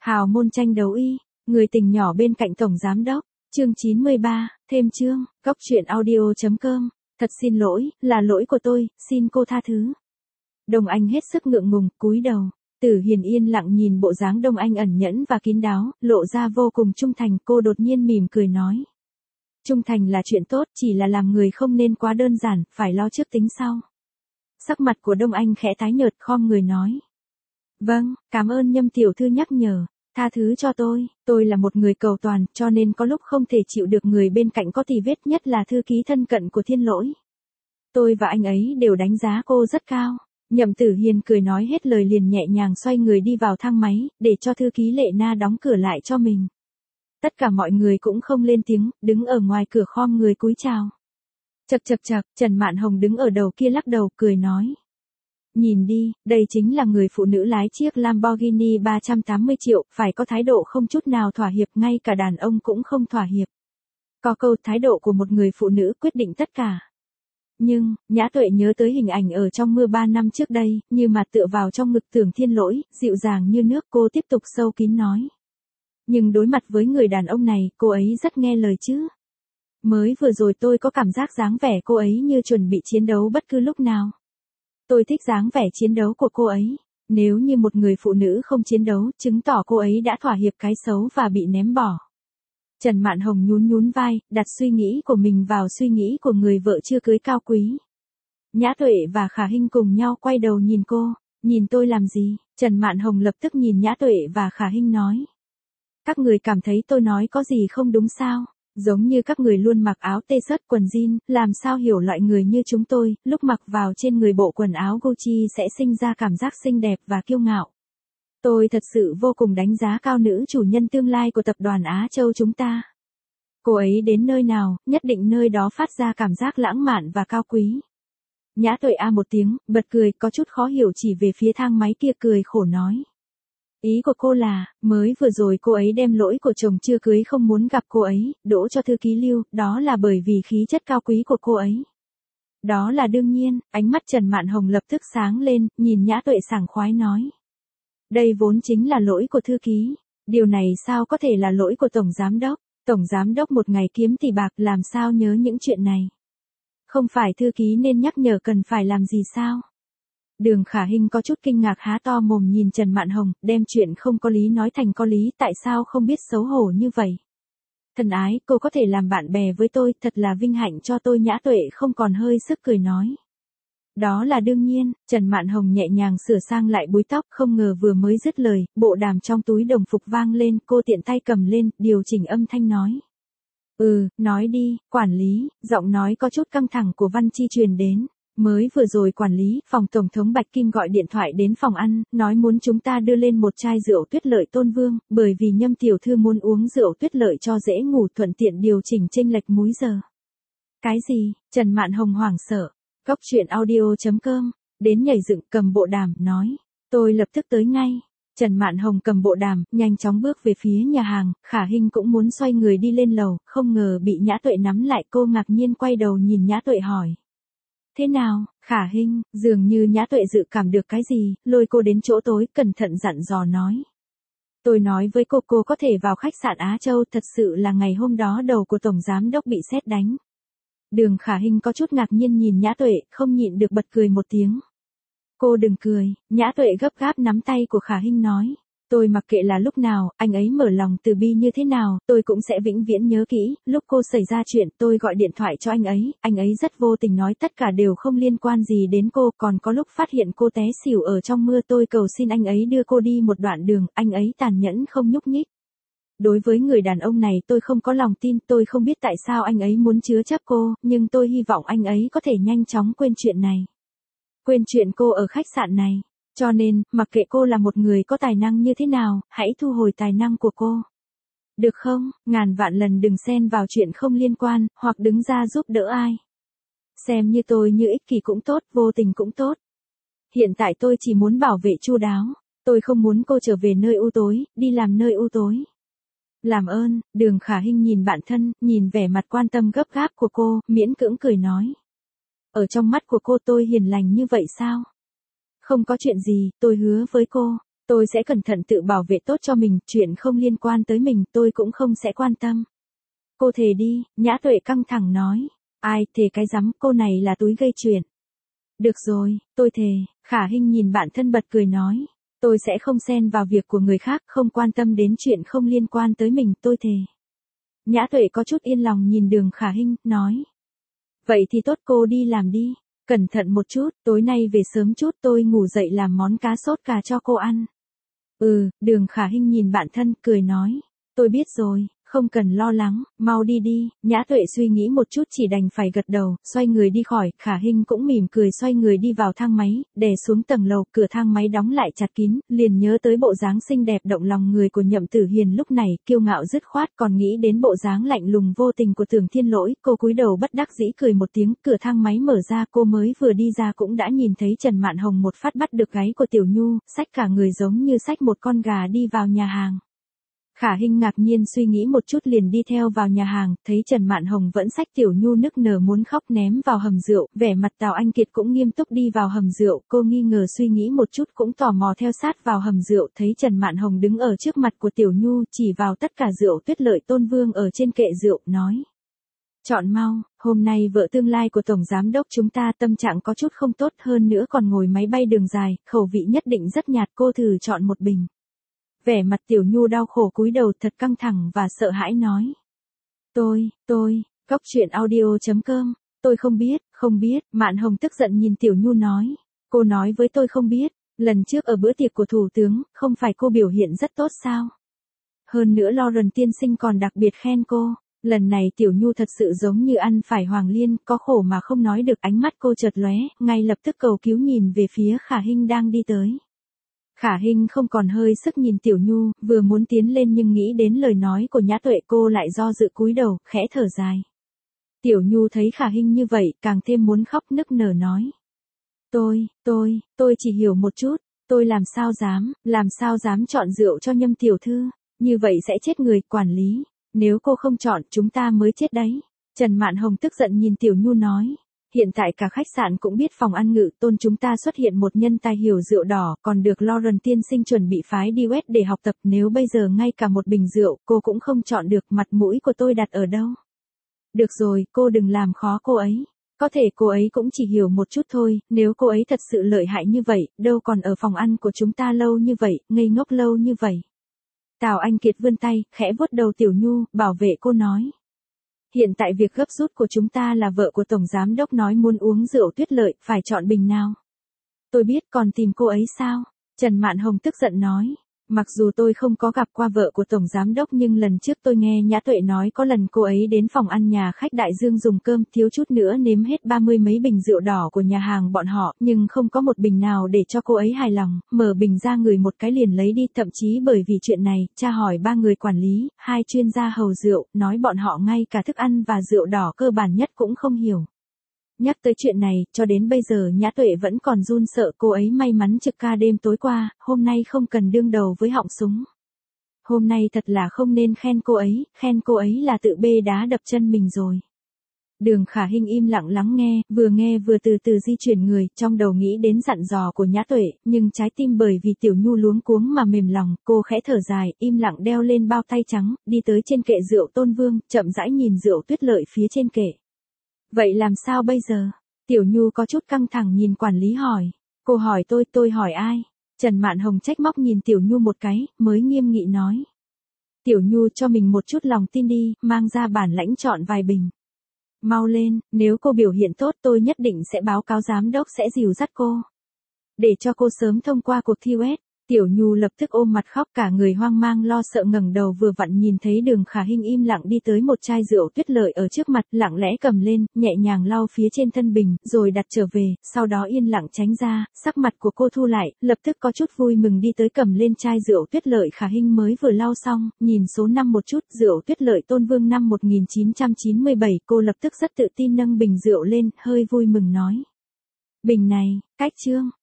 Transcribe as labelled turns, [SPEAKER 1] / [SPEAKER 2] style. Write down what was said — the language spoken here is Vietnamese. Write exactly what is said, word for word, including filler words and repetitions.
[SPEAKER 1] Hào môn tranh đấu y, người tình nhỏ bên cạnh tổng giám đốc, chương chín mươi ba, thêm chương, góc truyện audio chấm com, thật xin lỗi, là lỗi của tôi, xin cô tha thứ. Đông Anh hết sức ngượng ngùng, cúi đầu, Tử Hiền yên lặng nhìn bộ dáng Đông Anh ẩn nhẫn và kín đáo, lộ ra vô cùng trung thành, cô đột nhiên mỉm cười nói. Trung thành là chuyện tốt, chỉ là làm người không nên quá đơn giản, phải lo trước tính sau. Sắc mặt của Đông Anh khẽ tái nhợt, khom người nói. Vâng, cảm ơn Nhâm tiểu thư nhắc nhở, tha thứ cho tôi, tôi là một người cầu toàn, cho nên có lúc không thể chịu được người bên cạnh có tì vết, nhất là thư ký thân cận của Thiên Lỗi. Tôi và anh ấy đều đánh giá cô rất cao. Nhậm Tử Hiền cười nói hết lời liền nhẹ nhàng xoay người đi vào thang máy, để cho thư ký Lệ Na đóng cửa lại cho mình. Tất cả mọi người cũng không lên tiếng, đứng ở ngoài cửa khom người cúi chào. Chậc chậc chậc, Trần Mạn Hồng đứng ở đầu kia lắc đầu, cười nói. Nhìn đi, đây chính là người phụ nữ lái chiếc Lamborghini ba trăm tám mươi triệu, phải có thái độ không chút nào thỏa hiệp, ngay cả đàn ông cũng không thỏa hiệp. Có câu thái độ của một người phụ nữ quyết định tất cả. Nhưng, Nhã Tuệ nhớ tới hình ảnh ở trong mưa ba năm trước đây, như mặt tựa vào trong ngực Tưởng Thiên Lỗi, dịu dàng như nước, cô tiếp tục sâu kín nói. Nhưng đối mặt với người đàn ông này, cô ấy rất nghe lời chứ. Mới vừa rồi tôi có cảm giác dáng vẻ cô ấy như chuẩn bị chiến đấu bất cứ lúc nào. Tôi thích dáng vẻ chiến đấu của cô ấy. Nếu như một người phụ nữ không chiến đấu, chứng tỏ cô ấy đã thỏa hiệp cái xấu và bị ném bỏ. Trần Mạn Hồng nhún nhún vai, đặt suy nghĩ của mình vào suy nghĩ của người vợ chưa cưới cao quý. Nhã Tuệ và Khả Hinh cùng nhau quay đầu nhìn cô. Nhìn tôi làm gì? Trần Mạn Hồng lập tức nhìn Nhã Tuệ và Khả Hinh nói. Các người cảm thấy tôi nói có gì không đúng sao? Giống như các người luôn mặc áo t-shirt quần jean, làm sao hiểu loại người như chúng tôi, lúc mặc vào trên người bộ quần áo Gucci sẽ sinh ra cảm giác xinh đẹp và kiêu ngạo. Tôi thật sự vô cùng đánh giá cao nữ chủ nhân tương lai của tập đoàn Á Châu chúng ta. Cô ấy đến nơi nào, nhất định nơi đó phát ra cảm giác lãng mạn và cao quý. Nhã Tuệ a một tiếng, bật cười, có chút khó hiểu chỉ về phía thang máy kia, cười khổ nói. Ý của cô là, mới vừa rồi cô ấy đem lỗi của chồng chưa cưới không muốn gặp cô ấy, đổ cho thư ký Lưu, đó là bởi vì khí chất cao quý của cô ấy. Đó là đương nhiên, ánh mắt Trần Mạn Hồng lập tức sáng lên, nhìn Nhã Tuệ sảng khoái nói. Đây vốn chính là lỗi của thư ký, điều này sao có thể là lỗi của Tổng Giám Đốc, Tổng Giám Đốc một ngày kiếm tỷ bạc làm sao nhớ những chuyện này. Không phải thư ký nên nhắc nhở cần phải làm gì sao? Đường Khả Hinh có chút kinh ngạc há to mồm nhìn Trần Mạn Hồng, đem chuyện không có lý nói thành có lý, tại sao không biết xấu hổ như vậy. Thân ái, cô có thể làm bạn bè với tôi, thật là vinh hạnh cho tôi. Nhã Tuệ không còn hơi sức cười nói. Đó là đương nhiên, Trần Mạn Hồng nhẹ nhàng sửa sang lại búi tóc, không ngờ vừa mới dứt lời, bộ đàm trong túi đồng phục vang lên, cô tiện tay cầm lên, điều chỉnh âm thanh nói. Ừ, nói đi, quản lý, giọng nói có chút căng thẳng của Văn Chi truyền đến. Mới vừa rồi quản lý, phòng Tổng thống Bạch Kim gọi điện thoại đến phòng ăn, nói muốn chúng ta đưa lên một chai rượu Tuyết Lợi Tôn Vương, bởi vì Nhâm tiểu thư muốn uống rượu Tuyết Lợi cho dễ ngủ, thuận tiện điều chỉnh chênh lệch múi giờ. Cái gì? Trần Mạn Hồng hoảng sợ. Góc truyện audio chấm com, đến nhảy dựng cầm bộ đàm, nói. Tôi lập tức tới ngay. Trần Mạn Hồng cầm bộ đàm, nhanh chóng bước về phía nhà hàng, Khả Hinh cũng muốn xoay người đi lên lầu, không ngờ bị Nhã Tuệ nắm lại, cô ngạc nhiên quay đầu nhìn Nhã Tuệ hỏi. Thế nào, Khả Hinh, dường như Nhã Tuệ dự cảm được cái gì, lôi cô đến chỗ tối, cẩn thận dặn dò nói. Tôi nói với cô, cô có thể vào khách sạn Á Châu, thật sự là ngày hôm đó đầu của Tổng Giám Đốc bị sét đánh. Đường Khả Hinh có chút ngạc nhiên nhìn Nhã Tuệ, không nhịn được bật cười một tiếng. Cô đừng cười, Nhã Tuệ gấp gáp nắm tay của Khả Hinh nói. Tôi mặc kệ là lúc nào, anh ấy mở lòng từ bi như thế nào, tôi cũng sẽ vĩnh viễn nhớ kỹ, lúc cô xảy ra chuyện, tôi gọi điện thoại cho anh ấy, anh ấy rất vô tình nói tất cả đều không liên quan gì đến cô, còn có lúc phát hiện cô té xỉu ở trong mưa tôi cầu xin anh ấy đưa cô đi một đoạn đường, anh ấy tàn nhẫn không nhúc nhích. Đối với người đàn ông này tôi không có lòng tin, tôi không biết tại sao anh ấy muốn chứa chấp cô, nhưng tôi hy vọng anh ấy có thể nhanh chóng quên chuyện này. Quên chuyện cô ở khách sạn này. Cho nên, mặc kệ cô là một người có tài năng như thế nào, hãy thu hồi tài năng của cô. Được không? Ngàn vạn lần đừng xen vào chuyện không liên quan, hoặc đứng ra giúp đỡ ai. Xem như tôi như ích kỷ cũng tốt, vô tình cũng tốt. Hiện tại tôi chỉ muốn bảo vệ chu đáo. Tôi không muốn cô trở về nơi u tối, đi làm nơi u tối. Làm ơn, Đường Khả Hinh nhìn bạn thân, nhìn vẻ mặt quan tâm gấp gáp của cô, miễn cưỡng cười nói. Ở trong mắt của cô tôi hiền lành như vậy sao? Không có chuyện gì, tôi hứa với cô, Tôi sẽ cẩn thận tự bảo vệ tốt cho mình, chuyện không liên quan tới mình tôi cũng không sẽ quan tâm. Cô thề đi, Nhã Tuệ căng thẳng nói. Ai thề cái rắm, cô này là túi gây chuyện. Được rồi, tôi thề. Khả Hinh nhìn bạn thân bật cười nói. Tôi sẽ không xen vào việc của người khác, không quan tâm đến chuyện không liên quan tới mình, tôi thề. Nhã Tuệ có chút yên lòng nhìn Đường Khả Hinh, nói. Vậy thì tốt, cô đi làm đi. Cẩn thận một chút, tối nay về sớm chút, tôi ngủ dậy làm món cá sốt cà cho cô ăn. Ừ, Đường Khả Hinh nhìn bạn thân, cười nói. Tôi biết rồi, không cần lo lắng, mau đi đi. Nhã Tuệ suy nghĩ một chút chỉ đành phải gật đầu, xoay người đi khỏi. Khả Hinh cũng mỉm cười xoay người đi vào thang máy, đè xuống tầng lầu, cửa thang máy đóng lại chặt kín, liền nhớ tới bộ dáng xinh đẹp động lòng người của Nhậm Tử Hiền lúc này, kiêu ngạo dứt khoát, còn nghĩ đến bộ dáng lạnh lùng vô tình của Tưởng Thiên Lỗi, cô cúi đầu bất đắc dĩ cười một tiếng, cửa thang máy mở ra, cô mới vừa đi ra cũng đã nhìn thấy Trần Mạn Hồng một phát bắt được gáy của Tiểu Nhu, xách cả người giống như xách một con gà đi vào nhà hàng. Khả Hinh ngạc nhiên suy nghĩ một chút liền đi theo vào nhà hàng, thấy Trần Mạn Hồng vẫn xách Tiểu Nhu nức nở muốn khóc ném vào hầm rượu, vẻ mặt Tào Anh Kiệt cũng nghiêm túc đi vào hầm rượu, cô nghi ngờ suy nghĩ một chút cũng tò mò theo sát vào hầm rượu, thấy Trần Mạn Hồng đứng ở trước mặt của Tiểu Nhu, chỉ vào tất cả rượu Tuyết Lợi Tôn Vương ở trên kệ rượu, nói. Chọn mau, hôm nay vợ tương lai của Tổng Giám Đốc chúng ta tâm trạng có chút không tốt hơn nữa còn ngồi máy bay đường dài, khẩu vị nhất định rất nhạt, cô thử chọn một bình. Vẻ mặt Tiểu Nhu đau khổ cúi đầu thật căng thẳng và sợ hãi nói. Tôi, tôi, Cóc Truyện Audio chấm com, tôi không biết, không biết, Mạn Hồng tức giận nhìn Tiểu Nhu nói. Cô nói với tôi không biết, lần trước ở bữa tiệc của Thủ tướng, không phải cô biểu hiện rất tốt sao? Hơn nữa Lauren tiên sinh còn đặc biệt khen cô, lần này Tiểu Nhu thật sự giống như ăn phải hoàng liên, có khổ mà không nói được, ánh mắt cô chợt lóe, ngay lập tức cầu cứu nhìn về phía Khả Hinh đang đi tới. Khả Hinh không còn hơi sức nhìn Tiểu Nhu, vừa muốn tiến lên nhưng nghĩ đến lời nói của Nhã Tuệ cô lại do dự cúi đầu, khẽ thở dài. Tiểu Nhu thấy Khả Hinh như vậy, càng thêm muốn khóc nức nở nói. Tôi, tôi, tôi chỉ hiểu một chút, tôi làm sao dám, làm sao dám chọn rượu cho Nhâm tiểu thư, như vậy sẽ chết người, quản lý, nếu cô không chọn chúng ta mới chết đấy. Trần Mạn Hồng tức giận nhìn Tiểu Nhu nói. Hiện tại cả khách sạn cũng biết phòng ăn Ngự Tôn chúng ta xuất hiện một nhân tài hiểu rượu đỏ, còn được Lauren tiên sinh chuẩn bị phái đi West để học tập, nếu bây giờ ngay cả một bình rượu cô cũng không chọn được, mặt mũi của tôi đặt ở đâu. Được rồi, cô đừng làm khó cô ấy. Có thể cô ấy cũng chỉ hiểu một chút thôi, nếu cô ấy thật sự lợi hại như vậy, đâu còn ở phòng ăn của chúng ta lâu như vậy, ngây ngốc lâu như vậy. Tào Anh Kiệt vươn tay, khẽ vuốt đầu Tiểu Nhu, bảo vệ cô nói. Hiện tại việc gấp rút của chúng ta là vợ của Tổng Giám Đốc nói muốn uống rượu Tuyết Lợi, phải chọn bình nào. Tôi biết, còn tìm cô ấy sao? Trần Mạn Hồng tức giận nói. Mặc dù tôi không có gặp qua vợ của Tổng Giám Đốc nhưng lần trước tôi nghe Nhã Tuệ nói có lần cô ấy đến phòng ăn nhà khách Đại Dương dùng cơm, thiếu chút nữa nếm hết ba mươi mấy bình rượu đỏ của nhà hàng bọn họ, nhưng không có một bình nào để cho cô ấy hài lòng, mở bình ra ngửi một cái liền lấy đi, thậm chí bởi vì chuyện này, tra hỏi ba người quản lý, hai chuyên gia hầu rượu, nói bọn họ ngay cả thức ăn và rượu đỏ cơ bản nhất cũng không hiểu. Nhắc tới chuyện này, cho đến bây giờ Nhã Tuệ vẫn còn run sợ, cô ấy may mắn trực ca đêm tối qua, hôm nay không cần đương đầu với họng súng. Hôm nay thật là không nên khen cô ấy, khen cô ấy là tự bê đá đập chân mình rồi. Đường Khả Hinh im lặng lắng nghe, vừa nghe vừa từ từ di chuyển người, trong đầu nghĩ đến dặn dò của Nhã Tuệ, nhưng trái tim bởi vì Tiểu Nhu luống cuống mà mềm lòng, cô khẽ thở dài, im lặng đeo lên bao tay trắng, đi tới trên kệ rượu Tôn Vương, chậm rãi nhìn rượu Tuyết Lợi phía trên kệ. Vậy làm sao bây giờ? Tiểu Nhu có chút căng thẳng nhìn quản lý hỏi. Cô hỏi tôi, tôi hỏi ai? Trần Mạn Hồng trách móc nhìn Tiểu Nhu một cái, mới nghiêm nghị nói. Tiểu Nhu cho mình một chút lòng tin đi, mang ra bản lãnh chọn vài bình. Mau lên, nếu cô biểu hiện tốt tôi nhất định sẽ báo cáo giám đốc sẽ dìu dắt cô. Để cho cô sớm thông qua cuộc thi West. Tiểu Nhu lập tức ôm mặt khóc, cả người hoang mang lo sợ, ngẩng đầu vừa vặn nhìn thấy Đường Khả Hinh im lặng đi tới một chai rượu Tuyết Lợi ở trước mặt, lặng lẽ cầm lên, nhẹ nhàng lau phía trên thân bình, rồi đặt trở về, sau đó yên lặng tránh ra, sắc mặt của cô thu lại, lập tức có chút vui mừng đi tới cầm lên chai rượu Tuyết Lợi Khả Hinh mới vừa lau xong, nhìn số năm một chút, rượu Tuyết Lợi Tôn Vương năm một nghìn chín trăm chín mươi bảy, cô lập tức rất tự tin nâng bình rượu lên, hơi vui mừng nói. Bình này, cách chương.